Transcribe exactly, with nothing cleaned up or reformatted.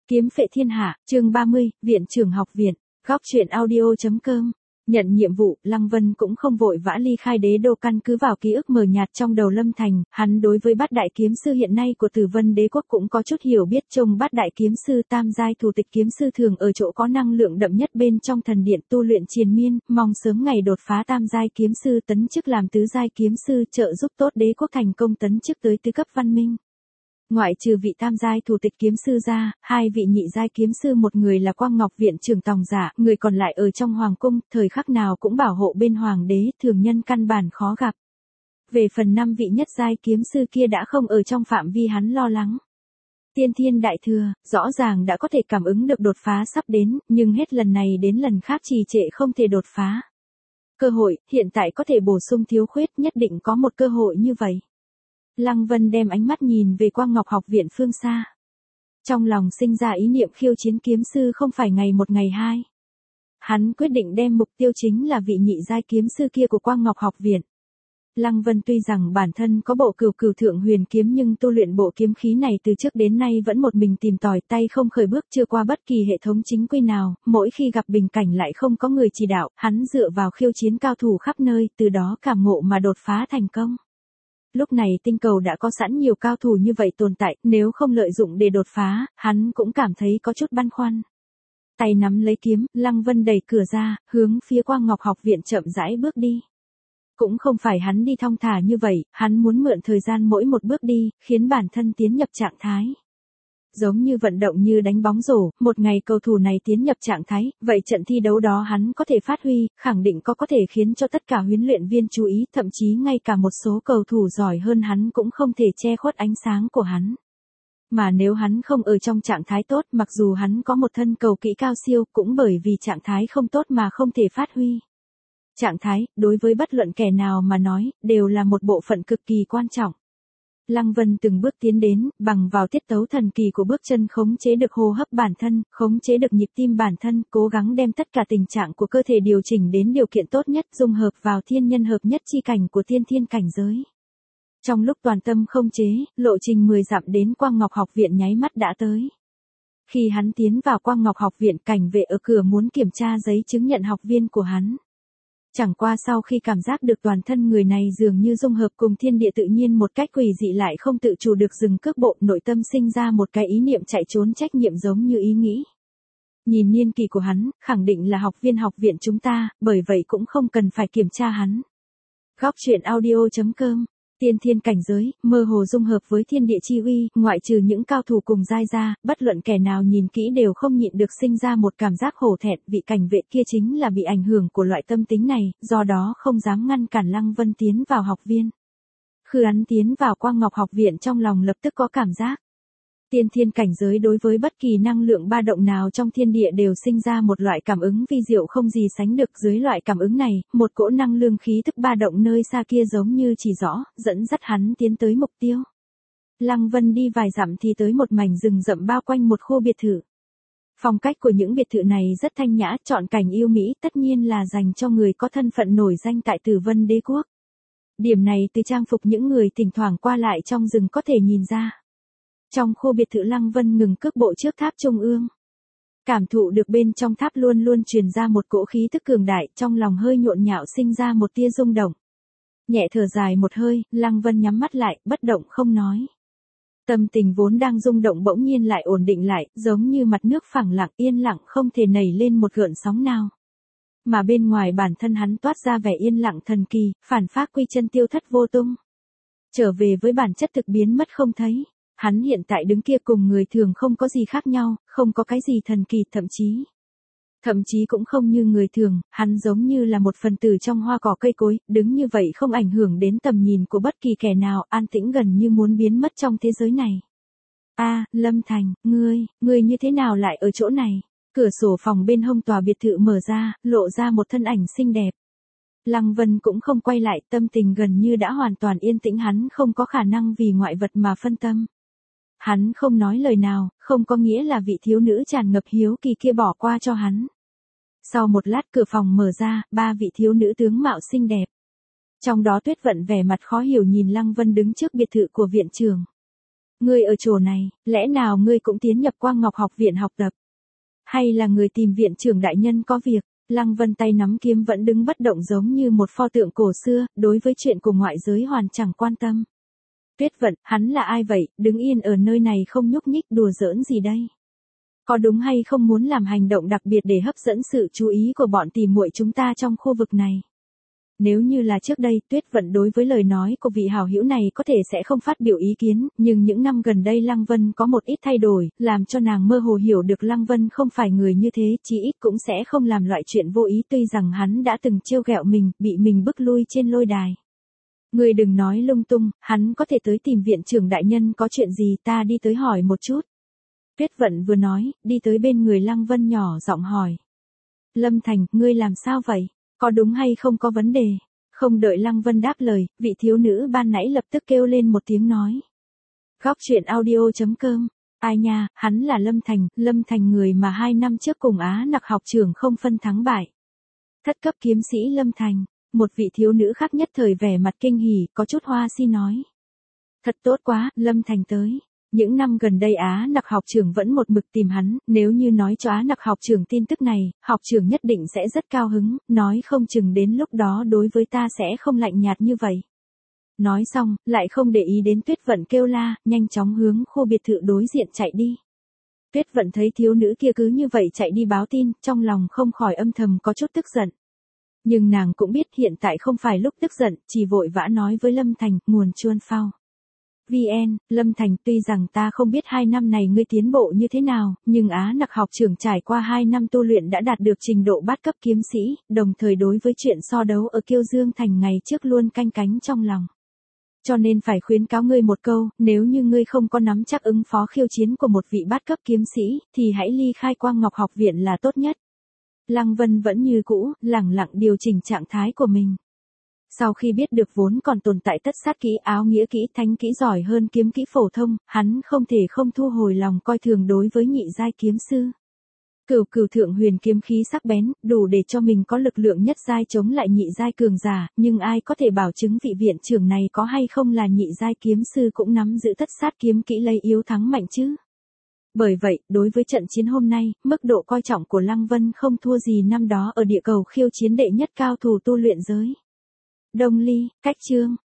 Kiếm phệ thiên hạ, chương ba mươi, Viện trưởng học viện, góc truyện audio.com. Nhận nhiệm vụ, Lăng Vân cũng không vội vã ly khai đế đô, căn cứ vào ký ức mờ nhạt trong đầu Lâm Thành, hắn đối với bát đại kiếm sư hiện nay của Tử Vân đế quốc cũng có chút hiểu biết. Trông bát đại kiếm sư tam giai thủ tịch kiếm sư thường ở chỗ có năng lượng đậm nhất bên trong thần điện tu luyện triền miên, mong sớm ngày đột phá tam giai kiếm sư tấn chức làm tứ giai kiếm sư, trợ giúp tốt đế quốc thành công tấn chức tới tứ cấp văn minh. Ngoại trừ vị tam giai thủ tịch kiếm sư ra, hai vị nhị giai kiếm sư, một người là Quang Ngọc viện trưởng Tòng Giả, người còn lại ở trong hoàng cung, thời khắc nào cũng bảo hộ bên hoàng đế, thường nhân căn bản khó gặp. Về phần năm vị nhất giai kiếm sư kia đã không ở trong phạm vi hắn lo lắng. Tiên Thiên Đại Thừa, rõ ràng đã có thể cảm ứng được đột phá sắp đến, nhưng hết lần này đến lần khác trì trệ không thể đột phá. Cơ hội, hiện tại có thể bổ sung thiếu khuyết, nhất định có một cơ hội như vậy. Lăng Vân đem ánh mắt nhìn về Quang Ngọc học viện phương xa. Trong lòng sinh ra ý niệm khiêu chiến kiếm sư không phải ngày một ngày hai. Hắn quyết định đem mục tiêu chính là vị nhị giai kiếm sư kia của Quang Ngọc học viện. Lăng Vân tuy rằng bản thân có bộ cửu cửu thượng huyền kiếm, nhưng tu luyện bộ kiếm khí này từ trước đến nay vẫn một mình tìm tòi, tay không khởi bước, chưa qua bất kỳ hệ thống chính quy nào, mỗi khi gặp bình cảnh lại không có người chỉ đạo, hắn dựa vào khiêu chiến cao thủ khắp nơi, từ đó cảm ngộ mà đột phá thành công. Lúc này tinh cầu đã có sẵn nhiều cao thủ như vậy tồn tại, nếu không lợi dụng để đột phá, hắn cũng cảm thấy có chút băn khoăn. Tay nắm lấy kiếm, Lăng Vân đẩy cửa ra, hướng phía Quang Ngọc học viện chậm rãi bước đi. Cũng không phải hắn đi thong thả như vậy, hắn muốn mượn thời gian mỗi một bước đi, khiến bản thân tiến nhập trạng thái. Giống như vận động như đánh bóng rổ, một ngày cầu thủ này tiến nhập trạng thái, vậy trận thi đấu đó hắn có thể phát huy, khẳng định có có thể khiến cho tất cả huấn luyện viên chú ý, thậm chí ngay cả một số cầu thủ giỏi hơn hắn cũng không thể che khuất ánh sáng của hắn. Mà nếu hắn không ở trong trạng thái tốt, mặc dù hắn có một thân cầu kỹ cao siêu, cũng bởi vì trạng thái không tốt mà không thể phát huy. Trạng thái, đối với bất luận kẻ nào mà nói, đều là một bộ phận cực kỳ quan trọng. Lăng Vân từng bước tiến đến, bằng vào tiết tấu thần kỳ của bước chân khống chế được hô hấp bản thân, khống chế được nhịp tim bản thân, cố gắng đem tất cả tình trạng của cơ thể điều chỉnh đến điều kiện tốt nhất, dung hợp vào thiên nhân hợp nhất chi cảnh của tiên thiên cảnh giới. Trong lúc toàn tâm không chế, lộ trình mười dặm đến Quang Ngọc học viện nháy mắt đã tới. Khi hắn tiến vào Quang Ngọc học viện, cảnh vệ ở cửa muốn kiểm tra giấy chứng nhận học viên của hắn. Chẳng qua sau khi cảm giác được toàn thân người này dường như dung hợp cùng thiên địa tự nhiên một cách quỷ dị, lại không tự chủ được dừng cước bộ, nội tâm sinh ra một cái ý niệm chạy trốn trách nhiệm giống như ý nghĩ. Nhìn niên kỳ của hắn, khẳng định là học viên học viện chúng ta, bởi vậy cũng không cần phải kiểm tra hắn. Góc truyện audio.com. Tiên thiên cảnh giới, mơ hồ dung hợp với thiên địa chi uy, ngoại trừ những cao thủ cùng giai ra, bất luận kẻ nào nhìn kỹ đều không nhịn được sinh ra một cảm giác hổ thẹn, vị cảnh vệ kia chính là bị ảnh hưởng của loại tâm tính này, do đó không dám ngăn cản Lăng Vân tiến vào học viên. Khi hắn tiến vào Quang Ngọc học viện, trong lòng lập tức có cảm giác. Tiên thiên cảnh giới đối với bất kỳ năng lượng ba động nào trong thiên địa đều sinh ra một loại cảm ứng vi diệu không gì sánh được. Dưới loại cảm ứng này, một cỗ năng lượng khí tức ba động nơi xa kia giống như chỉ rõ, dẫn dắt hắn tiến tới mục tiêu. Lăng Vân đi vài dặm thì tới một mảnh rừng rậm bao quanh một khu biệt thự. Phong cách của những biệt thự này rất thanh nhã, trọn cảnh yêu mỹ, tất nhiên là dành cho người có thân phận nổi danh tại Tử Vân đế quốc. Điểm này từ trang phục những người thỉnh thoảng qua lại trong rừng có thể nhìn ra. Trong khu biệt thự, Lăng Vân ngừng cước bộ trước tháp trung ương. Cảm thụ được bên trong tháp luôn luôn truyền ra một cỗ khí tức cường đại, trong lòng hơi nhộn nhạo sinh ra một tia rung động. Nhẹ thở dài một hơi, Lăng Vân nhắm mắt lại, bất động không nói. Tâm tình vốn đang rung động bỗng nhiên lại ổn định lại, giống như mặt nước phẳng lặng yên lặng không thể nảy lên một gợn sóng nào. Mà bên ngoài bản thân hắn toát ra vẻ yên lặng thần kỳ, phản phác quy chân tiêu thất vô tung. Trở về với bản chất thực biến mất không thấy. Hắn hiện tại đứng kia cùng người thường không có gì khác nhau, không có cái gì thần kỳ, thậm chí. Thậm chí cũng không như người thường, hắn giống như là một phần tử trong hoa cỏ cây cối, đứng như vậy không ảnh hưởng đến tầm nhìn của bất kỳ kẻ nào, an tĩnh gần như muốn biến mất trong thế giới này. A, Lâm Thành, ngươi, ngươi như thế nào lại ở chỗ này? Cửa sổ phòng bên hông tòa biệt thự mở ra, lộ ra một thân ảnh xinh đẹp. Lăng Vân cũng không quay lại, tâm tình gần như đã hoàn toàn yên tĩnh, hắn không có khả năng vì ngoại vật mà phân tâm. Hắn không nói lời nào, không có nghĩa là vị thiếu nữ tràn ngập hiếu kỳ kia bỏ qua cho hắn. Sau một lát cửa phòng mở ra, ba vị thiếu nữ tướng mạo xinh đẹp. Trong đó Tuyết Vận vẻ mặt khó hiểu nhìn Lăng Vân đứng trước biệt thự của viện trưởng. Ngươi ở chỗ này, lẽ nào ngươi cũng tiến nhập Quang Ngọc học viện học tập? Hay là người tìm viện trưởng đại nhân có việc? Lăng Vân tay nắm kiếm vẫn đứng bất động giống như một pho tượng cổ xưa, đối với chuyện của ngoại giới hoàn chẳng quan tâm. Tuyết Vận, hắn là ai vậy, đứng yên ở nơi này không nhúc nhích, đùa giỡn gì đây? Có đúng hay không muốn làm hành động đặc biệt để hấp dẫn sự chú ý của bọn tỉ muội chúng ta trong khu vực này? Nếu như là trước đây, Tuyết Vận đối với lời nói của vị hảo hữu này có thể sẽ không phát biểu ý kiến, nhưng những năm gần đây Lăng Vân có một ít thay đổi, làm cho nàng mơ hồ hiểu được Lăng Vân không phải người như thế, chí ít cũng sẽ không làm loại chuyện vô ý, tuy rằng hắn đã từng trêu ghẹo mình, bị mình bức lui trên lôi đài. Ngươi đừng nói lung tung, hắn có thể tới tìm viện trưởng đại nhân có chuyện gì, ta đi tới hỏi một chút. Tuyết Vận vừa nói, đi tới bên người Lăng Vân nhỏ giọng hỏi. Lâm Thành, ngươi làm sao vậy? Có đúng hay không có vấn đề? Không đợi Lăng Vân đáp lời, vị thiếu nữ ban nãy lập tức kêu lên một tiếng nói. Góc truyện audio chấm com. Ai nha, hắn là Lâm Thành, Lâm Thành người mà hai năm trước cùng Á Nặc học trưởng không phân thắng bại. Thất cấp kiếm sĩ Lâm Thành, một vị thiếu nữ khác nhất thời vẻ mặt kinh hỉ, có chút hoa si nói. Thật tốt quá, Lâm Thành tới. Những năm gần đây Á Nặc học trưởng vẫn một mực tìm hắn, nếu như nói cho Á Nặc học trưởng tin tức này, học trưởng nhất định sẽ rất cao hứng, nói không chừng đến lúc đó đối với ta sẽ không lạnh nhạt như vậy. Nói xong, lại không để ý đến Tuyết Vận kêu la, nhanh chóng hướng khu biệt thự đối diện chạy đi. Tuyết Vận thấy thiếu nữ kia cứ như vậy chạy đi báo tin, trong lòng không khỏi âm thầm có chút tức giận. Nhưng nàng cũng biết hiện tại không phải lúc tức giận, chỉ vội vã nói với Lâm Thành, nguồn chuôn phao. vê en, Lâm Thành, tuy rằng ta không biết hai năm này ngươi tiến bộ như thế nào, nhưng Á Nặc học trưởng trải qua hai năm tu luyện đã đạt được trình độ bát cấp kiếm sĩ, đồng thời đối với chuyện so đấu ở Kiêu Dương Thành ngày trước luôn canh cánh trong lòng. Cho nên phải khuyến cáo ngươi một câu, nếu như ngươi không có nắm chắc ứng phó khiêu chiến của một vị bát cấp kiếm sĩ, thì hãy ly khai Quang Ngọc học viện là tốt nhất. Lăng Vân vẫn như cũ, lẳng lặng điều chỉnh trạng thái của mình. Sau khi biết được vốn còn tồn tại tất sát kỹ, áo nghĩa kỹ, thánh kỹ giỏi hơn kiếm kỹ phổ thông, hắn không thể không thu hồi lòng coi thường đối với nhị giai kiếm sư. Cửu cửu thượng huyền kiếm khí sắc bén, đủ để cho mình có lực lượng nhất giai chống lại nhị giai cường giả, nhưng ai có thể bảo chứng vị viện trưởng này có hay không là nhị giai kiếm sư cũng nắm giữ tất sát kiếm kỹ lấy yếu thắng mạnh chứ. Bởi vậy, đối với trận chiến hôm nay, mức độ coi trọng của Lăng Vân không thua gì năm đó ở địa cầu khiêu chiến đệ nhất cao thủ tu luyện giới. Đông Ly, cách chương.